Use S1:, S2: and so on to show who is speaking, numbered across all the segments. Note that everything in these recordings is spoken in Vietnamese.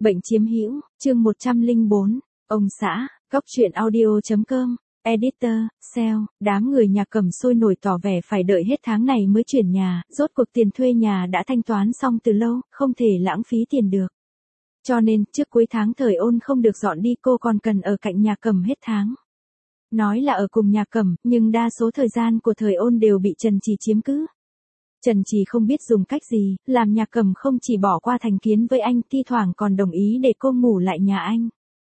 S1: Bệnh chiếm hữu, chương 104, ông xã, góc truyện audio.com, editor, sale, đám người nhà Cẩm sôi nổi tỏ vẻ phải đợi hết tháng này mới chuyển nhà, rốt cuộc tiền thuê nhà đã thanh toán xong từ lâu, không thể lãng phí tiền được. Cho nên, trước cuối tháng Thời Ôn không được dọn đi, cô còn cần ở cạnh nhà Cẩm hết tháng. Nói là ở cùng nhà Cẩm, nhưng đa số thời gian của Thời Ôn đều bị Trần Trì chiếm cứ. Trần Trì không biết dùng cách gì, làm nhà Cẩm không chỉ bỏ qua thành kiến với anh, thi thoảng còn đồng ý để cô ngủ lại nhà anh.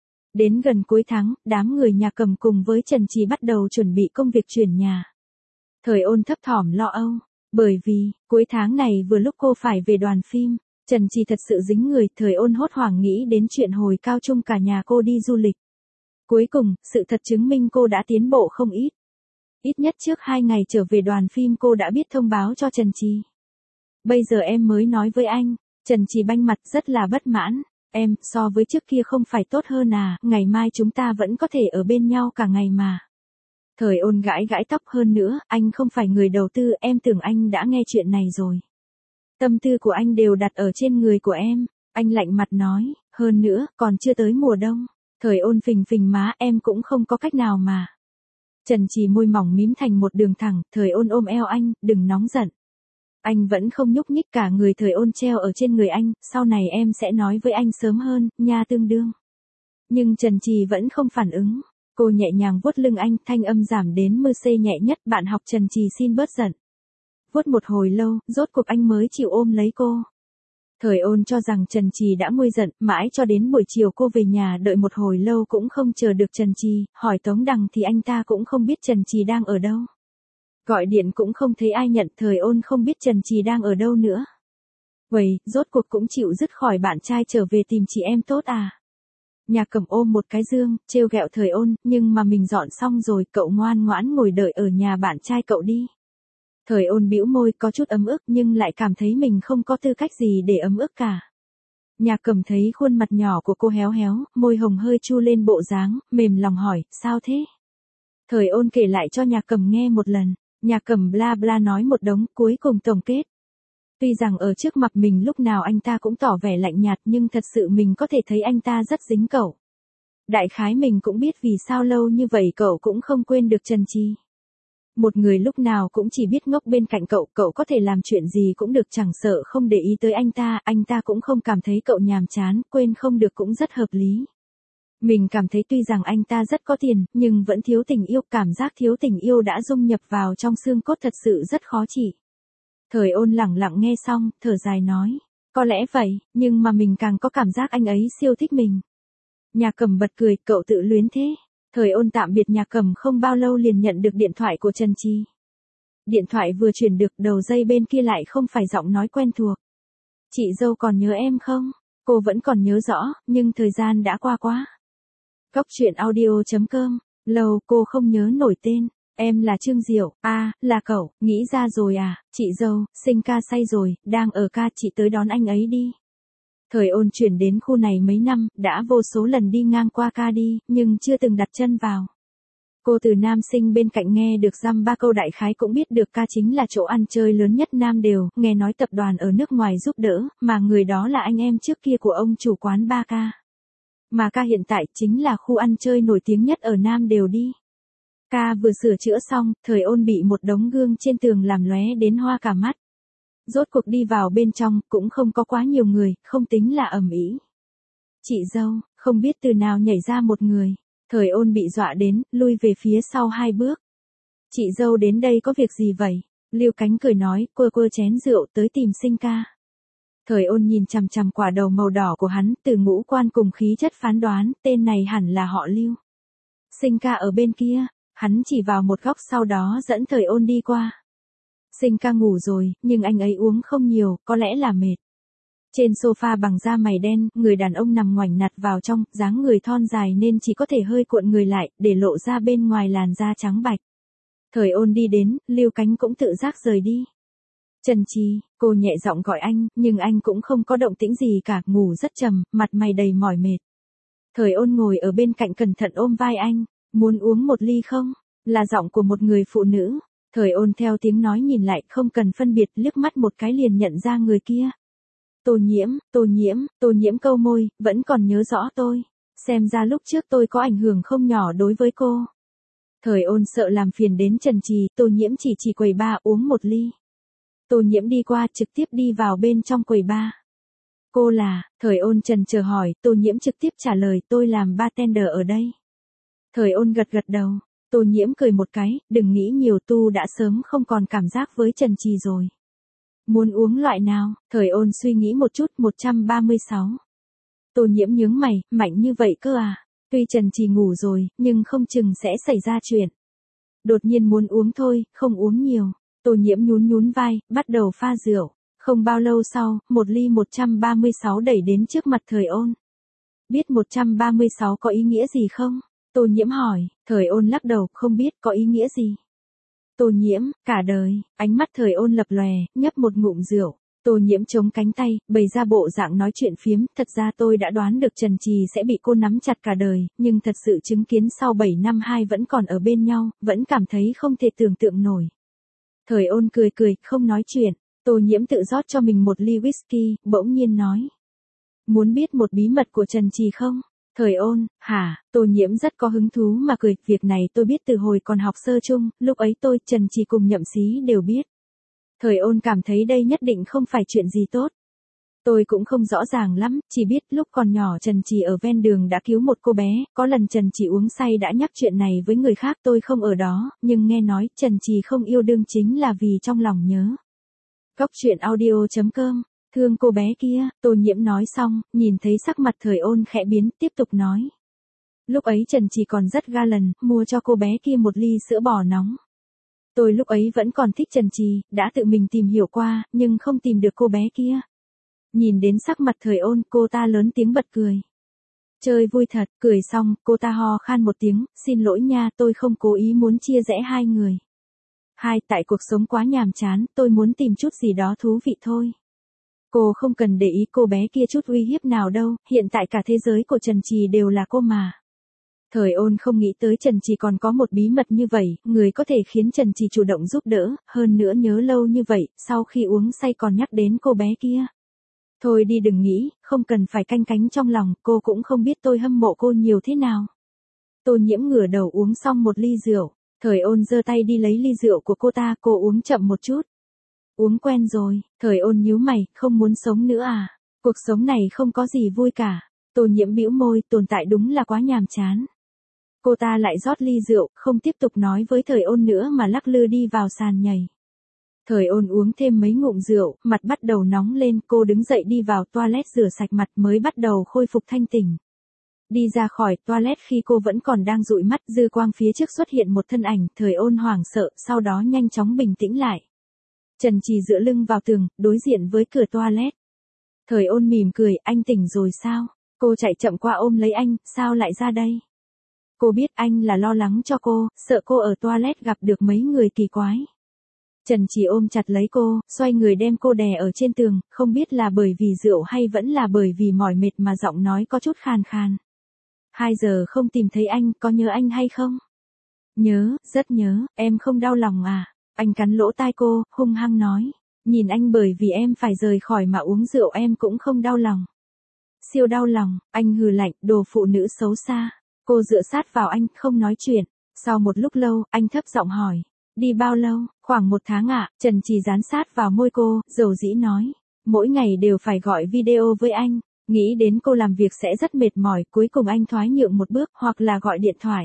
S1: Đến gần cuối tháng, đám người nhà Cẩm cùng với Trần Trì bắt đầu chuẩn bị công việc chuyển nhà. Thời Ôn thấp thỏm lo âu, bởi vì, cuối tháng này vừa lúc cô phải về đoàn phim, Trần Trì thật sự dính người, Thời Ôn hốt hoảng nghĩ đến chuyện hồi cao trung cả nhà cô đi du lịch. Cuối cùng, sự thật chứng minh cô đã tiến bộ không ít. Ít nhất trước 2 ngày trở về đoàn phim cô đã biết thông báo cho Trần Trì. Bây giờ em mới nói với anh, Trần Trì banh mặt rất là bất mãn. Em, so với trước kia không phải tốt hơn à, ngày mai chúng ta vẫn có thể ở bên nhau cả ngày mà. Thời Ôn gãi gãi tóc, hơn nữa, anh không phải người đầu tư, em tưởng anh đã nghe chuyện này rồi. Tâm tư của anh đều đặt ở trên người của em, anh lạnh mặt nói, hơn nữa, còn chưa tới mùa đông. Thời Ôn phình phình má, em cũng không có cách nào mà. Trần Trì môi mỏng mím thành một đường thẳng, Thời Ôn ôm eo anh, đừng nóng giận. Anh vẫn không nhúc nhích, cả người Thời Ôn treo ở trên người anh, sau này em sẽ nói với anh sớm hơn, nha tương đương. Nhưng Trần Trì vẫn không phản ứng, cô nhẹ nhàng vuốt lưng anh, thanh âm giảm đến mưa xê nhẹ nhất, bạn học Trần Trì xin bớt giận. Vuốt một hồi lâu, rốt cuộc anh mới chịu ôm lấy cô. Thời Ôn cho rằng Trần Trì đã nguôi giận, mãi cho đến buổi chiều cô về nhà đợi một hồi lâu cũng không chờ được Trần Trì, hỏi Tống Đằng thì anh ta cũng không biết Trần Trì đang ở đâu. Gọi điện cũng không thấy ai nhận, Thời Ôn không biết Trần Trì đang ở đâu nữa. Vậy, rốt cuộc cũng chịu dứt khỏi bạn trai trở về tìm chị em tốt à. Nhà Cẩm ôm một cái dương, trêu ghẹo Thời Ôn, nhưng mà mình dọn xong rồi, cậu ngoan ngoãn ngồi đợi ở nhà bạn trai cậu đi. Thời Ôn bĩu môi, có chút ấm ức nhưng lại cảm thấy mình không có tư cách gì để ấm ức cả. Nhà Cẩm thấy khuôn mặt nhỏ của cô héo héo, môi hồng hơi chu lên bộ dáng, mềm lòng hỏi, sao thế? Thời Ôn kể lại cho nhà Cẩm nghe một lần, nhà Cẩm bla bla nói một đống, cuối cùng tổng kết. Tuy rằng ở trước mặt mình lúc nào anh ta cũng tỏ vẻ lạnh nhạt nhưng thật sự mình có thể thấy anh ta rất dính cậu. Đại khái mình cũng biết vì sao lâu như vậy cậu cũng không quên được Trần Trì. Một người lúc nào cũng chỉ biết ngốc bên cạnh cậu, cậu có thể làm chuyện gì cũng được, chẳng sợ không để ý tới anh ta cũng không cảm thấy cậu nhàm chán, quên không được cũng rất hợp lý. Mình cảm thấy tuy rằng anh ta rất có tiền, nhưng vẫn thiếu tình yêu, cảm giác thiếu tình yêu đã dung nhập vào trong xương cốt thật sự rất khó chịu. Thời Ôn lẳng lặng nghe xong, thở dài nói, có lẽ vậy, nhưng mà mình càng có cảm giác anh ấy siêu thích mình. Nhà Cẩm bật cười, cậu tự luyến thế. Thời Ôn tạm biệt nhà Cẩm không bao lâu liền nhận được điện thoại của Trần Trì. Điện thoại vừa truyền được, đầu dây bên kia lại không phải giọng nói quen thuộc. Chị dâu còn nhớ em không? Cô vẫn còn nhớ rõ, nhưng thời gian đã qua quá. Góc truyện audio.com, lâu cô không nhớ nổi tên. Em là Trương Diệu, à, là cậu, nghĩ ra rồi à, chị dâu, sinh ca say rồi, đang ở ca, chị tới đón anh ấy đi. Thời Ôn chuyển đến khu này mấy năm, đã vô số lần đi ngang qua ca đi, nhưng chưa từng đặt chân vào. Cô từ nam sinh bên cạnh nghe được dăm ba câu, đại khái cũng biết được ca chính là chỗ ăn chơi lớn nhất Nam Đều, nghe nói tập đoàn ở nước ngoài giúp đỡ, mà người đó là anh em trước kia của ông chủ quán ba ca. Mà ca hiện tại chính là khu ăn chơi nổi tiếng nhất ở Nam Đều đi. Ca vừa sửa chữa xong, Thời Ôn bị một đống gương trên tường làm lóe đến hoa cả mắt. Rốt cuộc đi vào bên trong, cũng không có quá nhiều người, không tính là ầm ĩ. Chị dâu, không biết từ nào nhảy ra một người. Thời Ôn bị dọa đến, lui về phía sau 2 bước. Chị dâu đến đây có việc gì vậy? Lưu Cánh cười nói, quơ quơ chén rượu tới tìm Sinh ca. Thời Ôn nhìn chằm chằm quả đầu màu đỏ của hắn, từ ngũ quan cùng khí chất phán đoán, tên này hẳn là họ Lưu. Sinh ca ở bên kia, hắn chỉ vào một góc, sau đó dẫn Thời Ôn đi qua. Sinh ca ngủ rồi, nhưng anh ấy uống không nhiều, có lẽ là mệt. Trên sofa bằng da mày đen, người đàn ông nằm ngoảnh nặt vào trong, dáng người thon dài nên chỉ có thể hơi cuộn người lại, để lộ ra bên ngoài làn da trắng bạch. Thời Ôn đi đến, Lưu Cánh cũng tự giác rời đi. Trần Trì, cô nhẹ giọng gọi anh, nhưng anh cũng không có động tĩnh gì cả, ngủ rất trầm, mặt mày đầy mỏi mệt. Thời Ôn ngồi ở bên cạnh cẩn thận ôm vai anh, muốn uống một ly không? Là giọng của một người phụ nữ. Thời Ôn theo tiếng nói nhìn lại, không cần phân biệt, liếc mắt một cái liền nhận ra người kia. Tô Nhiễm câu môi, vẫn còn nhớ rõ tôi. Xem ra lúc trước tôi có ảnh hưởng không nhỏ đối với cô. Thời Ôn sợ làm phiền đến Trần Trì, Tô Nhiễm chỉ quầy bar uống một ly. Tô Nhiễm đi qua trực tiếp đi vào bên trong quầy bar. Cô là, Thời Ôn trần chờ hỏi, Tô Nhiễm trực tiếp trả lời tôi làm bartender ở đây. Thời Ôn gật đầu, Tô Nhiễm cười một cái, đừng nghĩ nhiều tu đã sớm không còn cảm giác với Trần Trì rồi. Muốn uống loại nào, Thời Ôn suy nghĩ một chút, 136. Tô Nhiễm nhướng mày, mạnh như vậy cơ à, tuy Trần Trì ngủ rồi, nhưng không chừng sẽ xảy ra chuyện. Đột nhiên muốn uống thôi, không uống nhiều. Tô Nhiễm nhún vai, bắt đầu pha rượu. Không bao lâu sau, một ly 136 đẩy đến trước mặt Thời Ôn. Biết 136 có ý nghĩa gì không? Tô Nhiễm hỏi, Thời Ôn lắc đầu, không biết có ý nghĩa gì. Tô Nhiễm, cả đời, ánh mắt Thời Ôn lập lòe, nhấp một ngụm rượu. Tô Nhiễm chống cánh tay, bày ra bộ dạng nói chuyện phiếm, thật ra tôi đã đoán được Trần Trì sẽ bị cô nắm chặt cả đời, nhưng thật sự chứng kiến sau 7 năm hai vẫn còn ở bên nhau, vẫn cảm thấy không thể tưởng tượng nổi. Thời Ôn cười, không nói chuyện. Tô Nhiễm tự rót cho mình một ly whisky, bỗng nhiên nói. Muốn biết một bí mật của Trần Trì không? Thời Ôn, hả? Tô Nhiễm rất có hứng thú mà cười, việc này tôi biết từ hồi còn học sơ chung, lúc ấy tôi, Trần Trì cùng Nhậm Xí đều biết. Thời Ôn cảm thấy đây nhất định không phải chuyện gì tốt. Tôi cũng không rõ ràng lắm, chỉ biết lúc còn nhỏ Trần Trì ở ven đường đã cứu một cô bé, có lần Trần Trì uống say đã nhắc chuyện này với người khác, tôi không ở đó, nhưng nghe nói Trần Trì không yêu đương chính là vì trong lòng nhớ. Góc truyện audio.com, thương cô bé kia, Tô Nhiễm nói xong, nhìn thấy sắc mặt Thời Ôn khẽ biến, tiếp tục nói. Lúc ấy Trần Trì còn rất ga lần, mua cho cô bé kia một ly sữa bò nóng. Tôi lúc ấy vẫn còn thích Trần Trì, đã tự mình tìm hiểu qua, nhưng không tìm được cô bé kia. Nhìn đến sắc mặt Thời Ôn, cô ta lớn tiếng bật cười. Chơi vui thật, cười xong, cô ta ho khan một tiếng, xin lỗi nha, tôi không cố ý muốn chia rẽ hai người. Tại cuộc sống quá nhàm chán, tôi muốn tìm chút gì đó thú vị thôi. Cô không cần để ý cô bé kia chút uy hiếp nào đâu, hiện tại cả thế giới của Trần Trì đều là cô mà. Thời Ôn không nghĩ tới Trần Trì còn có một bí mật như vậy, người có thể khiến Trần Trì chủ động giúp đỡ, hơn nữa nhớ lâu như vậy, sau khi uống say còn nhắc đến cô bé kia. Thôi đi đừng nghĩ, không cần phải canh cánh trong lòng, cô cũng không biết tôi hâm mộ cô nhiều thế nào. Tô Nhiễm ngửa đầu uống xong một ly rượu, Thời Ôn giơ tay đi lấy ly rượu của cô ta, cô uống chậm một chút. Uống quen rồi, Thời Ôn nhíu mày, không muốn sống nữa à? Cuộc sống này không có gì vui cả. Tô Nhiễm bĩu môi, tồn tại đúng là quá nhàm chán. Cô ta lại rót ly rượu, không tiếp tục nói với Thời Ôn nữa mà lắc lư đi vào sàn nhảy. Thời Ôn uống thêm mấy ngụm rượu, mặt bắt đầu nóng lên, cô đứng dậy đi vào toilet rửa sạch mặt mới bắt đầu khôi phục thanh tỉnh. Đi ra khỏi toilet khi cô vẫn còn đang dụi mắt, dư quang phía trước xuất hiện một thân ảnh, Thời Ôn hoảng sợ, sau đó nhanh chóng bình tĩnh lại. Trần Trì dựa lưng vào tường, đối diện với cửa toilet. Thời Ôn mỉm cười, anh tỉnh rồi sao? Cô chạy chậm qua ôm lấy anh, sao lại ra đây? Cô biết anh là lo lắng cho cô, sợ cô ở toilet gặp được mấy người kỳ quái. Trần Trì ôm chặt lấy cô, xoay người đem cô đè ở trên tường, không biết là bởi vì rượu hay vẫn là bởi vì mỏi mệt mà giọng nói có chút khàn khàn. 2 giờ không tìm thấy anh, có nhớ anh hay không? Nhớ, rất nhớ, em không đau lòng à? Anh cắn lỗ tai cô, hung hăng nói. Nhìn anh bởi vì em phải rời khỏi mà uống rượu em cũng không đau lòng. Siêu đau lòng, anh hừ lạnh, đồ phụ nữ xấu xa. Cô dựa sát vào anh, không nói chuyện. Sau một lúc lâu, anh thấp giọng hỏi. Đi bao lâu? Khoảng 1 tháng ạ. Trần Trì dán sát vào môi cô, dầu dĩ nói. Mỗi ngày đều phải gọi video với anh. Nghĩ đến cô làm việc sẽ rất mệt mỏi, cuối cùng anh thoái nhượng một bước, hoặc là gọi điện thoại.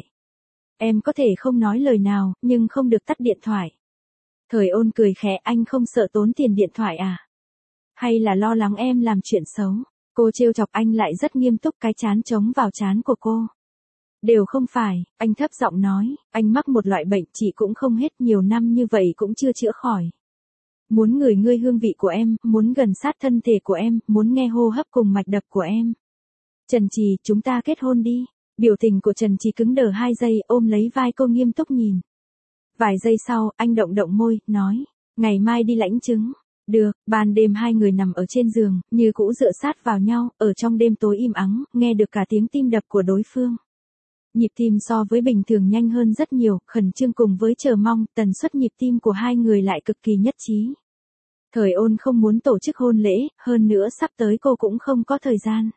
S1: Em có thể không nói lời nào, nhưng không được tắt điện thoại. Thời Ôn cười khẽ, anh không sợ tốn tiền điện thoại à? Hay là lo lắng em làm chuyện xấu? Cô trêu chọc, anh lại rất nghiêm túc, cái chán chống vào chán của cô. Đều không phải, anh thấp giọng nói, anh mắc một loại bệnh chị cũng không hết, nhiều năm như vậy cũng chưa chữa khỏi. Muốn ngửi ngươi hương vị của em, muốn gần sát thân thể của em, muốn nghe hô hấp cùng mạch đập của em. Trần Trì, chúng ta kết hôn đi. Biểu tình của Trần Trì cứng đờ 2 giây, ôm lấy vai cô nghiêm túc nhìn. Vài giây sau, anh động môi, nói, ngày mai đi lãnh chứng. Được, ban đêm hai người nằm ở trên giường, như cũ dựa sát vào nhau, ở trong đêm tối im ắng, nghe được cả tiếng tim đập của đối phương. Nhịp tim so với bình thường nhanh hơn rất nhiều, khẩn trương cùng với chờ mong, tần suất nhịp tim của hai người lại cực kỳ nhất trí. Thời ôn không muốn tổ chức hôn lễ, hơn nữa sắp tới cô cũng không có thời gian.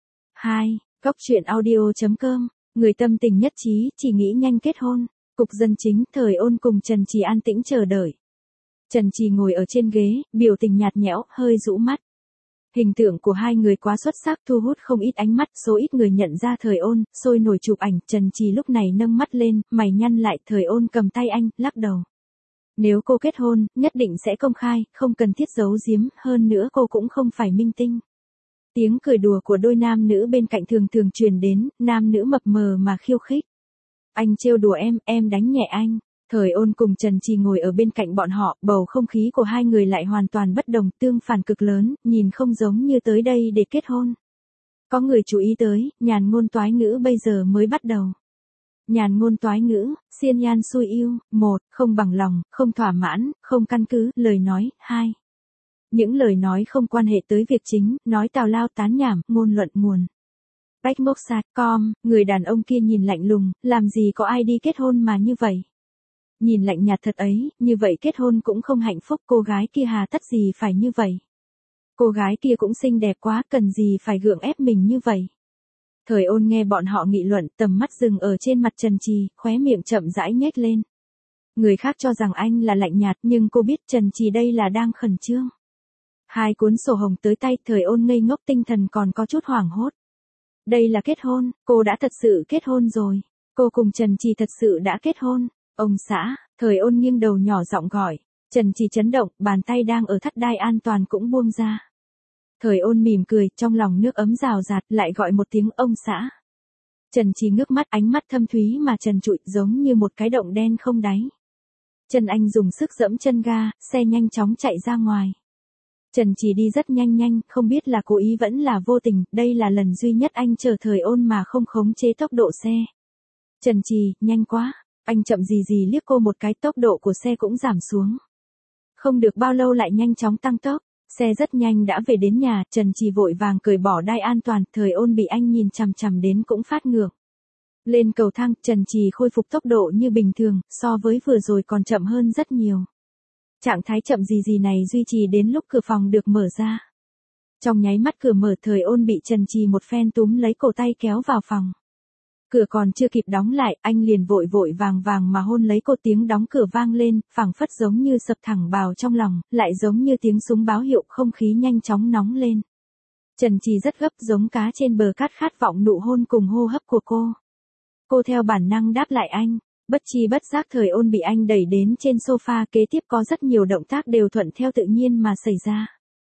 S1: 2. Góc truyện audio.com, người tâm tình nhất trí, chỉ nghĩ nhanh kết hôn. Cục dân chính, Thời ôn cùng Trần Trì an tĩnh chờ đợi. Trần Trì ngồi ở trên ghế, biểu tình nhạt nhẽo, hơi rũ mắt. Hình tượng của hai người quá xuất sắc thu hút không ít ánh mắt, số ít người nhận ra Thời ôn, sôi nổi chụp ảnh. Trần Trì lúc này nâng mắt lên, mày nhăn lại. Thời ôn cầm tay anh, lắc đầu. Nếu cô kết hôn, nhất định sẽ công khai, không cần thiết giấu giếm, hơn nữa cô cũng không phải minh tinh. Tiếng cười đùa của đôi nam nữ bên cạnh thường thường truyền đến, nam nữ mập mờ mà khiêu khích. Anh trêu đùa em đánh nhẹ anh. Thời ôn cùng Trần Trì ngồi ở bên cạnh bọn họ, bầu không khí của hai người lại hoàn toàn bất đồng, tương phản cực lớn, nhìn không giống như tới đây để kết hôn. Có người chú ý tới, nhàn ngôn toái ngữ bây giờ mới bắt đầu. Nhàn ngôn toái ngữ, xiên nhan xui yêu, 1, không bằng lòng, không thỏa mãn, không căn cứ, lời nói, 2. Những lời nói không quan hệ tới việc chính, nói tào lao tán nhảm, ngôn luận nguồn. Bachmoksat.com, người đàn ông kia nhìn lạnh lùng, làm gì có ai đi kết hôn mà như vậy. Nhìn lạnh nhạt thật ấy, như vậy kết hôn cũng không hạnh phúc, cô gái kia hà tất gì phải như vậy. Cô gái kia cũng xinh đẹp quá, cần gì phải gượng ép mình như vậy. Thời ôn nghe bọn họ nghị luận, tầm mắt dừng ở trên mặt Trần Trì, khóe miệng chậm rãi nhếch lên. Người khác cho rằng anh là lạnh nhạt, nhưng cô biết Trần Trì đây là đang khẩn trương. 2 cuốn sổ hồng tới tay, Thời ôn ngây ngốc, tinh thần còn có chút hoảng hốt. Đây là kết hôn, cô đã thật sự kết hôn rồi. Cô cùng Trần Trì thật sự đã kết hôn. Ông xã, Thời ôn nghiêng đầu nhỏ giọng gọi. Trần Trì chấn động, bàn tay đang ở thắt đai an toàn cũng buông ra. Thời ôn mỉm cười, trong lòng nước ấm rào rạt, lại gọi một tiếng ông xã. Trần Trì ngước mắt, ánh mắt thâm thúy mà trần trụi, giống như một cái động đen không đáy. Trần Anh dùng sức giẫm chân ga, xe nhanh chóng chạy ra ngoài. Trần Trì đi rất nhanh, không biết là cố ý vẫn là vô tình, đây là lần duy nhất anh chờ Thời ôn mà không khống chế tốc độ xe. Trần Trì, nhanh quá, anh chậm gì liếc cô một cái, tốc độ của xe cũng giảm xuống. Không được bao lâu lại nhanh chóng tăng tốc, xe rất nhanh đã về đến nhà, Trần Trì vội vàng cởi bỏ đai an toàn, Thời ôn bị anh nhìn chằm chằm đến cũng phát ngược. Lên cầu thang, Trần Trì khôi phục tốc độ như bình thường, so với vừa rồi còn chậm hơn rất nhiều. Trạng thái chậm gì này duy trì đến lúc cửa phòng được mở ra. Trong nháy mắt cửa mở, Thời ôn bị Trần Trì một phen túm lấy cổ tay kéo vào phòng. Cửa còn chưa kịp đóng lại, anh liền vội vàng mà hôn lấy cô, tiếng đóng cửa vang lên, phảng phất giống như sập thẳng vào trong lòng, lại giống như tiếng súng báo hiệu, không khí nhanh chóng nóng lên. Trần Trì rất gấp, giống cá trên bờ cát, khát vọng nụ hôn cùng hô hấp của cô. Cô theo bản năng đáp lại anh, bất chi bất giác Thời ôn bị anh đẩy đến trên sofa, kế tiếp có rất nhiều động tác đều thuận theo tự nhiên mà xảy ra.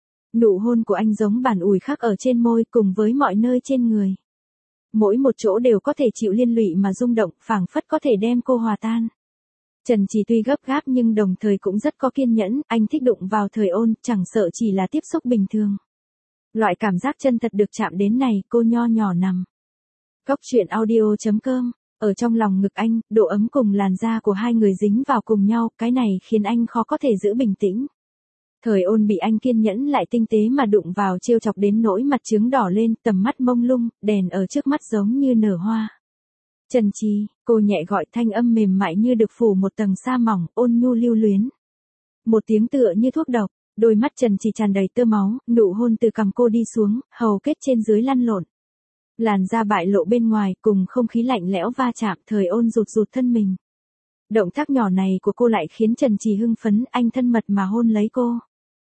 S1: Nụ hôn của anh giống bản ủi khắc ở trên môi cùng với mọi nơi trên người. Mỗi một chỗ đều có thể chịu liên lụy mà rung động, phảng phất có thể đem cô hòa tan. Trần Trì tuy gấp gáp nhưng đồng thời cũng rất có kiên nhẫn, anh thích đụng vào Thời ôn, chẳng sợ chỉ là tiếp xúc bình thường. Loại cảm giác chân thật được chạm đến này, cô nho nhỏ nằm. Góc truyện audio.com, ở trong lòng ngực anh, độ ấm cùng làn da của hai người dính vào cùng nhau, cái này khiến anh khó có thể giữ bình tĩnh. Thời ôn bị anh kiên nhẫn lại tinh tế mà đụng vào, trêu chọc đến nỗi mặt trướng đỏ lên, tầm mắt mông lung, đèn ở trước mắt giống như nở hoa. Trần Trì, cô nhẹ gọi, thanh âm mềm mại như được phủ một tầng sa mỏng, ôn nhu lưu luyến. Một tiếng tựa như thuốc độc, đôi mắt Trần Trì tràn đầy tơ máu, nụ hôn từ cằm cô đi xuống, hầu kết trên dưới lăn lộn. Làn da bại lộ bên ngoài, cùng không khí lạnh lẽo va chạm, Thời ôn rụt thân mình. Động tác nhỏ này của cô lại khiến Trần Trì hưng phấn, anh thân mật mà hôn lấy cô.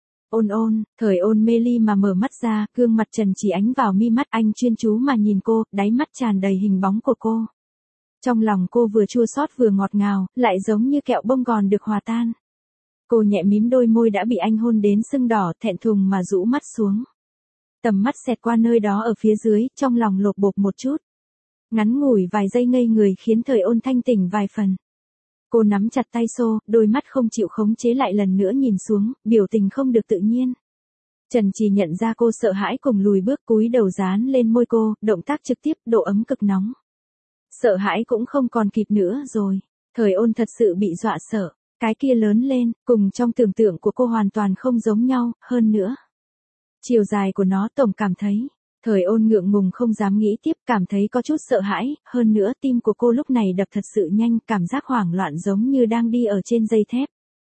S1: Ôn, Thời ôn mê ly mà mở mắt ra, gương mặt Trần Trì ánh vào mi mắt, anh chuyên chú mà nhìn cô, đáy mắt tràn đầy hình bóng của cô. Trong lòng cô vừa chua xót vừa ngọt ngào, lại giống như kẹo bông gòn được hòa tan. Cô nhẹ mím đôi môi đã bị anh hôn đến sưng đỏ, thẹn thùng mà rũ mắt xuống. Tầm mắt xẹt qua nơi đó ở phía dưới, trong lòng lột bột một chút. Ngắn ngủi vài giây ngây người khiến Thời ôn thanh tỉnh vài phần. Cô nắm chặt tay xô, đôi mắt không chịu khống chế lại lần nữa nhìn xuống, biểu tình không được tự nhiên. Trần Trì nhận ra cô sợ hãi cùng lùi bước, cúi đầu dán lên môi cô, động tác trực tiếp, độ ấm cực nóng. Sợ hãi cũng không còn kịp nữa rồi. Thời ôn thật sự bị dọa sợ. Cái kia lớn lên, cùng trong tưởng tượng của cô hoàn toàn không giống nhau, hơn nữa. Chiều dài của nó tổng cảm thấy. Thời ôn ngượng ngùng không dám nghĩ tiếp, cảm thấy có chút sợ hãi, hơn nữa tim của cô lúc này đập thật sự nhanh, cảm giác hoảng loạn giống như đang đi ở trên dây thép.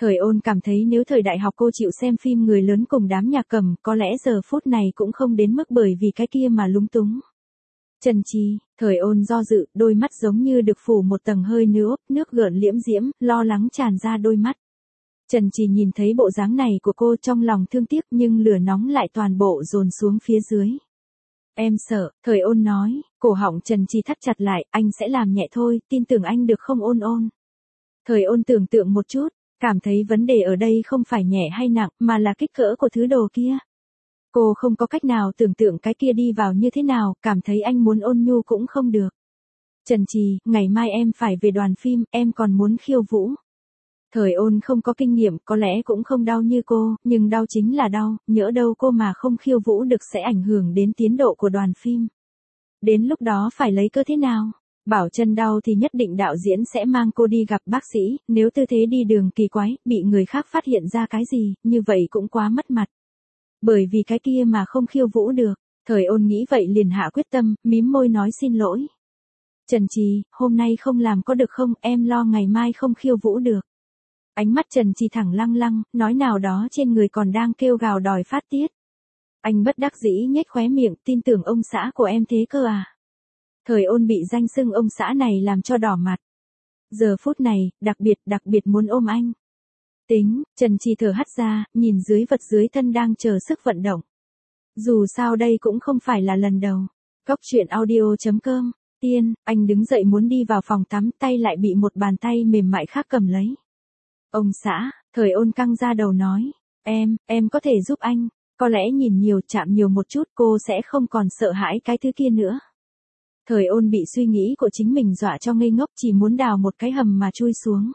S1: Thời Ôn cảm thấy nếu thời đại học cô chịu xem phim người lớn cùng đám nhạc cầm, có lẽ giờ phút này cũng không đến mức bởi vì cái kia mà lúng túng. Trần Trì, Thời Ôn do dự, đôi mắt giống như được phủ một tầng hơi nước gợn liễm diễm, lo lắng tràn ra đôi mắt. Trần Trì nhìn thấy bộ dáng này của cô trong lòng thương tiếc nhưng lửa nóng lại toàn bộ dồn xuống phía dưới. Em sợ, Thời Ôn nói, cổ họng Trần Trì thắt chặt lại, anh sẽ làm nhẹ thôi, tin tưởng anh được không Ôn Ôn. Thời Ôn tưởng tượng một chút, cảm thấy vấn đề ở đây không phải nhẹ hay nặng mà là kích cỡ của thứ đồ kia. Cô không có cách nào tưởng tượng cái kia đi vào như thế nào, cảm thấy anh muốn ôn nhu cũng không được. Trần Trì, ngày mai em phải về đoàn phim, em còn muốn khiêu vũ. Thời Ôn không có kinh nghiệm, có lẽ cũng không đau như cô, nhưng đau chính là đau, nhỡ đâu cô mà không khiêu vũ được sẽ ảnh hưởng đến tiến độ của đoàn phim. Đến lúc đó phải lấy cơ thế nào? Bảo chân đau thì nhất định đạo diễn sẽ mang cô đi gặp bác sĩ, nếu tư thế đi đường kỳ quái, bị người khác phát hiện ra cái gì, như vậy cũng quá mất mặt. Bởi vì cái kia mà không khiêu vũ được, Thời Ôn nghĩ vậy liền hạ quyết tâm, mím môi nói xin lỗi. Trần Trì, hôm nay không làm có được không, em lo ngày mai không khiêu vũ được. Ánh mắt Trần Trì thẳng lăng lăng, nói nào đó trên người còn đang kêu gào đòi phát tiết. Anh bất đắc dĩ nhếch khóe miệng, tin tưởng ông xã của em thế cơ à. Thời Ôn bị danh xưng ông xã này làm cho đỏ mặt. Giờ phút này, đặc biệt muốn ôm anh. Tính, Trần Trì thở hắt ra, nhìn dưới vật dưới thân đang chờ sức vận động. Dù sao đây cũng không phải là lần đầu. Góc truyện audio.com, Tiên, anh đứng dậy muốn đi vào phòng tắm, tay lại bị một bàn tay mềm mại khác cầm lấy. Ông xã, Thời Ôn căng ra đầu nói, em có thể giúp anh, có lẽ nhìn nhiều chạm nhiều một chút cô sẽ không còn sợ hãi cái thứ kia nữa. Thời Ôn bị suy nghĩ của chính mình dọa cho ngây ngốc chỉ muốn đào một cái hầm mà chui xuống.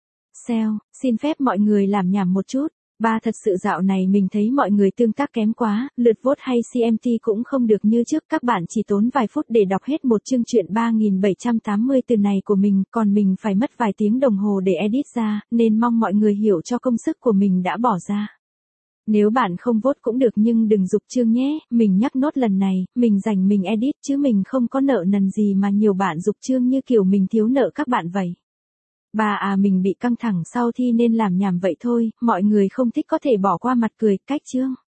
S1: Xin phép mọi người làm nhảm một chút. Thật sự dạo này mình thấy mọi người tương tác kém quá, lượt vote hay CMT cũng không được như trước. Các bạn chỉ tốn vài phút để đọc hết một chương truyện 3780 từ này của mình, còn mình phải mất vài tiếng đồng hồ để edit ra, nên mong mọi người hiểu cho công sức của mình đã bỏ ra. Nếu bạn không vote cũng được nhưng đừng giục chương nhé, mình nhắc nốt lần này, mình dành mình edit chứ mình không có nợ nần gì mà nhiều bạn giục chương như kiểu mình thiếu nợ các bạn vậy. Mình bị căng thẳng sau thi nên làm nhảm vậy thôi, mọi người không thích có thể bỏ qua mặt cười, cách chương.